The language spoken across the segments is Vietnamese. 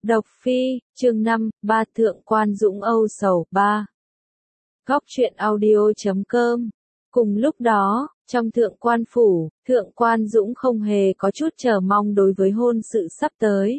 Độc Phi, chương 5, ba Thượng quan Dũng âu sầu 3. Góc truyện audio.com. Cùng lúc đó, trong Thượng quan phủ, Thượng quan Dũng không hề có chút chờ mong đối với hôn sự sắp tới.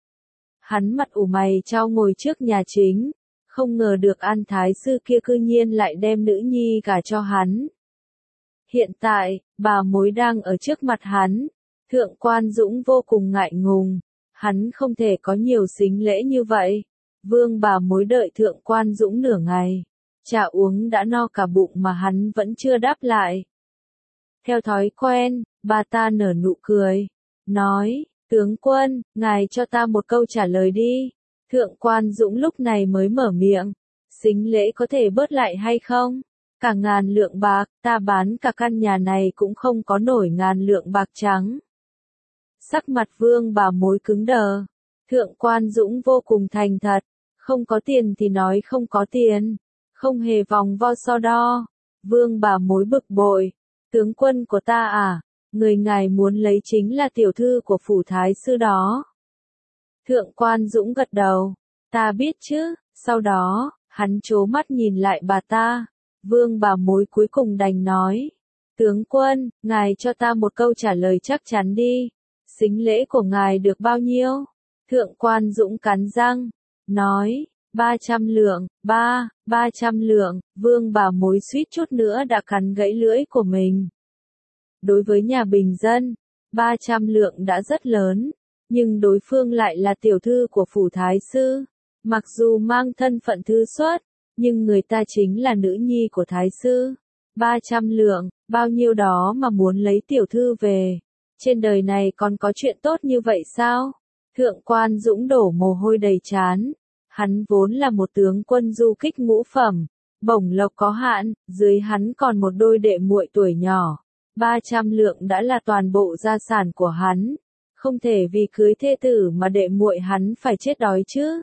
Hắn mặt ủ mày chau ngồi trước nhà chính, không ngờ được An Thái sư kia cư nhiên lại đem nữ nhi gả cho hắn. Hiện tại, bà mối đang ở trước mặt hắn, Thượng quan Dũng vô cùng ngại ngùng. Hắn không thể có nhiều sính lễ như vậy. Vương bà mối đợi Thượng quan Dũng nửa ngày. Trà uống đã no cả bụng mà hắn vẫn chưa đáp lại. Theo thói quen, bà ta nở nụ cười. Nói, tướng quân, ngài cho ta một câu trả lời đi. Thượng quan Dũng lúc này mới mở miệng. Sính lễ có thể bớt lại hay không? Cả 1000 lượng bạc, ta bán cả căn nhà này cũng không có nổi 1000 lượng bạc trắng. Sắc mặt vương bà mối cứng đờ. Thượng quan Dũng vô cùng thành thật. Không có tiền thì nói không có tiền. Không hề vòng vo so đo. Vương bà mối bực bội. Tướng quân của ta à? Người ngài muốn lấy chính là tiểu thư của phủ thái sư đó. Thượng quan Dũng gật đầu. Ta biết chứ. Sau đó, hắn trố mắt nhìn lại bà ta. Vương bà mối cuối cùng đành nói. Tướng quân, ngài cho ta một câu trả lời chắc chắn đi. Sính lễ của ngài được bao nhiêu? Thượng quan Dũng cắn răng, nói, 300 lượng, 300 lượng, vương bà mối suýt chút nữa đã cắn gãy lưỡi của mình. Đối với nhà bình dân, 300 lượng đã rất lớn, nhưng đối phương lại là tiểu thư của phủ thái sư. Mặc dù mang thân phận thư xuất, nhưng người ta chính là nữ nhi của thái sư. 300 lượng, bao nhiêu đó mà muốn lấy tiểu thư về. Trên đời này còn có chuyện tốt như vậy sao? Thượng quan Dũng đổ mồ hôi đầy trán. Hắn vốn là một tướng quân du kích ngũ phẩm, bổng lộc có hạn, dưới hắn còn một đôi đệ muội tuổi nhỏ. 300 lượng đã là toàn bộ gia sản của hắn. Không thể vì cưới thê tử mà đệ muội hắn phải chết đói chứ.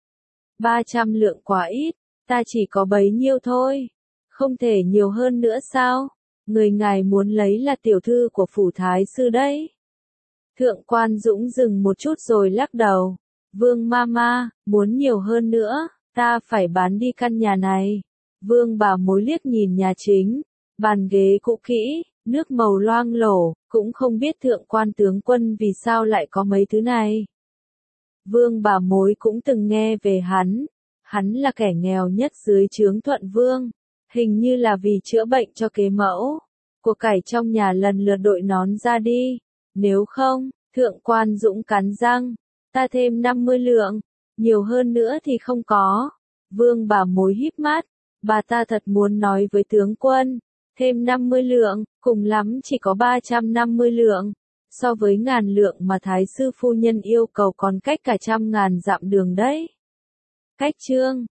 300 lượng quá ít, ta chỉ có bấy nhiêu thôi. Không thể nhiều hơn nữa sao? Người ngài muốn lấy là tiểu thư của phủ thái sư đấy. Thượng quan Dũng dừng một chút rồi lắc đầu. Vương mama, muốn nhiều hơn nữa, ta phải bán đi căn nhà này. Vương bà mối liếc nhìn nhà chính, bàn ghế cũ kỹ, nước màu loang lổ, cũng không biết thượng quan tướng quân vì sao lại có mấy thứ này. Vương bà mối cũng từng nghe về hắn là kẻ nghèo nhất dưới trướng Thuận Vương. Hình như là vì chữa bệnh cho kế mẫu. Của cải trong nhà lần lượt đội nón ra đi. Nếu không, thượng quan Dũng cắn răng. Ta thêm 50 lượng. Nhiều hơn nữa thì không có. Vương bà mối híp mắt. Bà ta thật muốn nói với tướng quân. Thêm 50 lượng, cùng lắm chỉ có 350 lượng. So với 1000 lượng mà thái sư phu nhân yêu cầu còn cách cả 100.000 dặm đường đấy. Cách chương.